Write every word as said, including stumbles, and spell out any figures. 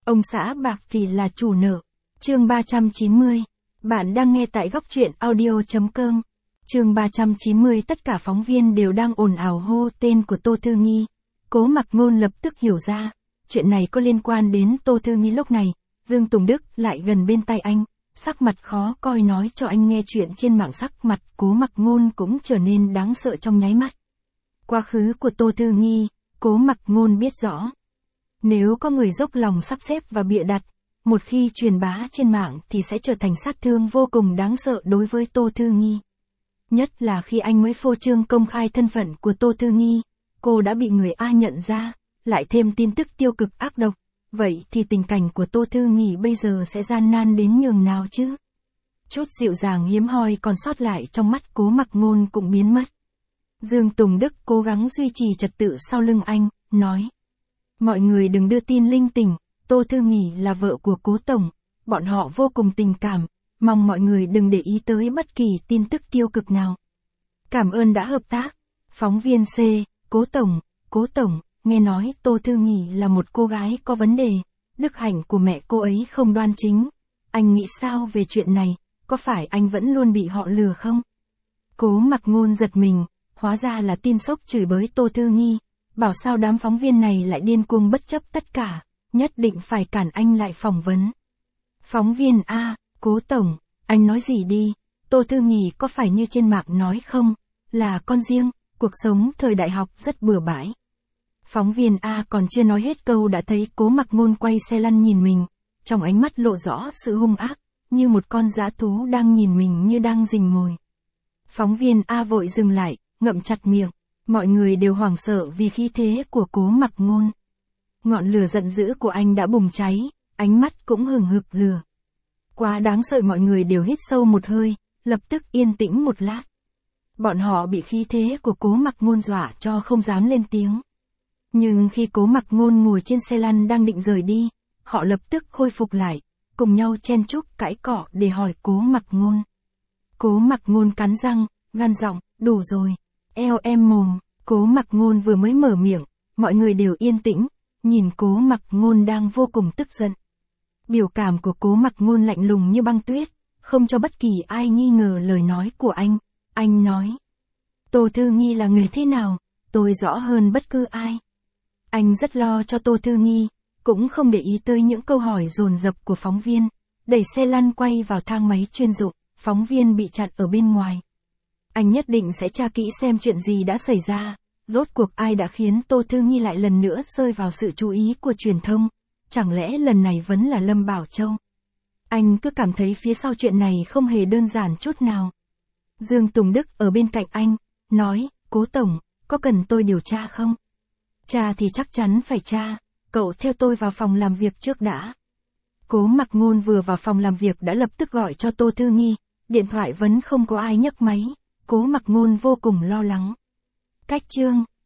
Ông xã bạc thì là chủ nợ. Chương ba trăm chín mươi. Bạn đang nghe tại góc truyện audio.com. Chương ba trăm chín mươi. Tất cả phóng viên đều đang ồn ào hô tên của Tô Thư Nghi. Cố Mặc Ngôn lập tức hiểu ra, chuyện này có liên quan đến Tô Thư Nghi. Lúc này, Dương Tùng Đức lại gần bên tai anh, sắc mặt khó coi nói cho anh nghe chuyện trên mạng. Sắc mặt Cố Mặc Ngôn cũng trở nên đáng sợ trong nháy mắt. Quá khứ của Tô Thư Nghi, Cố Mặc Ngôn biết rõ. Nếu có người dốc lòng sắp xếp và bịa đặt, một khi truyền bá trên mạng thì sẽ trở thành sát thương vô cùng đáng sợ đối với Tô Thư Nghi. Nhất là khi anh mới phô trương công khai thân phận của Tô Thư Nghi, cô đã bị người A nhận ra, lại thêm tin tức tiêu cực ác độc, vậy thì tình cảnh của Tô Thư Nghi bây giờ sẽ gian nan đến nhường nào chứ? Chút dịu dàng hiếm hoi còn sót lại trong mắt Cố Mặc Ngôn cũng biến mất. Dương Tùng Đức cố gắng duy trì trật tự sau lưng anh, nói: mọi người đừng đưa tin linh tinh, Tô Thư Nghi là vợ của Cố Tổng, bọn họ vô cùng tình cảm, mong mọi người đừng để ý tới bất kỳ tin tức tiêu cực nào. Cảm ơn đã hợp tác. Phóng viên C. Cố Tổng, Cố Tổng, nghe nói Tô Thư Nghi là một cô gái có vấn đề, đức hạnh của mẹ cô ấy không đoan chính. Anh nghĩ sao về chuyện này, có phải anh vẫn luôn bị họ lừa không? Cố Mặc Ngôn giật mình, hóa ra là tin sốc chửi bới Tô Thư Nghi, bảo sao đám phóng viên này lại điên cuồng bất chấp tất cả, nhất định phải cản anh lại phỏng vấn. Phóng viên A. Cố Tổng, anh nói gì đi, Tô Thư Nghi có phải như trên mạng nói không, là con riêng, cuộc sống thời đại học rất bừa bãi. Phóng viên A còn chưa nói hết câu đã thấy Cố Mặc Ngôn quay xe lăn nhìn mình, trong ánh mắt lộ rõ sự hung ác, như một con dã thú đang nhìn mình như đang rình mồi. Phóng viên A vội dừng lại, ngậm chặt miệng, mọi người đều hoảng sợ vì khí thế của Cố Mặc Ngôn. Ngọn lửa giận dữ của anh đã bùng cháy, ánh mắt cũng hừng hực lửa. Quá đáng sợ, mọi người đều hít sâu một hơi, lập tức yên tĩnh một lát. Bọn họ bị khí thế của Cố Mặc Ngôn dọa cho không dám lên tiếng. Nhưng khi Cố Mặc Ngôn ngồi trên xe lăn đang định rời đi, họ lập tức khôi phục lại, cùng nhau chen chúc cãi cọ để hỏi Cố Mặc Ngôn. Cố Mặc Ngôn cắn răng, gan giọng, đủ rồi, eo em mồm. Cố Mặc Ngôn vừa mới mở miệng, mọi người đều yên tĩnh, nhìn Cố Mặc Ngôn đang vô cùng tức giận. Biểu cảm của Cố Mặc Ngôn lạnh lùng như băng tuyết, không cho bất kỳ ai nghi ngờ lời nói của anh. Anh nói: Tô Thư Nghi là người thế nào, tôi rõ hơn bất cứ ai. Anh rất lo cho Tô Thư Nghi, cũng không để ý tới những câu hỏi dồn dập của phóng viên, đẩy xe lăn quay vào thang máy chuyên dụng, phóng viên bị chặn ở bên ngoài. Anh nhất định sẽ tra kỹ xem chuyện gì đã xảy ra, rốt cuộc ai đã khiến Tô Thư Nghi lại lần nữa rơi vào sự chú ý của truyền thông, chẳng lẽ lần này vẫn là Lâm Bảo Châu? Anh cứ cảm thấy phía sau chuyện này không hề đơn giản chút nào. Dương Tùng Đức ở bên cạnh anh, nói: Cố Tổng, có cần tôi điều tra không? Tra thì chắc chắn phải tra, cậu theo tôi vào phòng làm việc trước đã. Cố Mặc Ngôn vừa vào phòng làm việc đã lập tức gọi cho Tô Thư Nghi, điện thoại vẫn không có ai nhấc máy, Cố Mặc Ngôn vô cùng lo lắng. Cách chương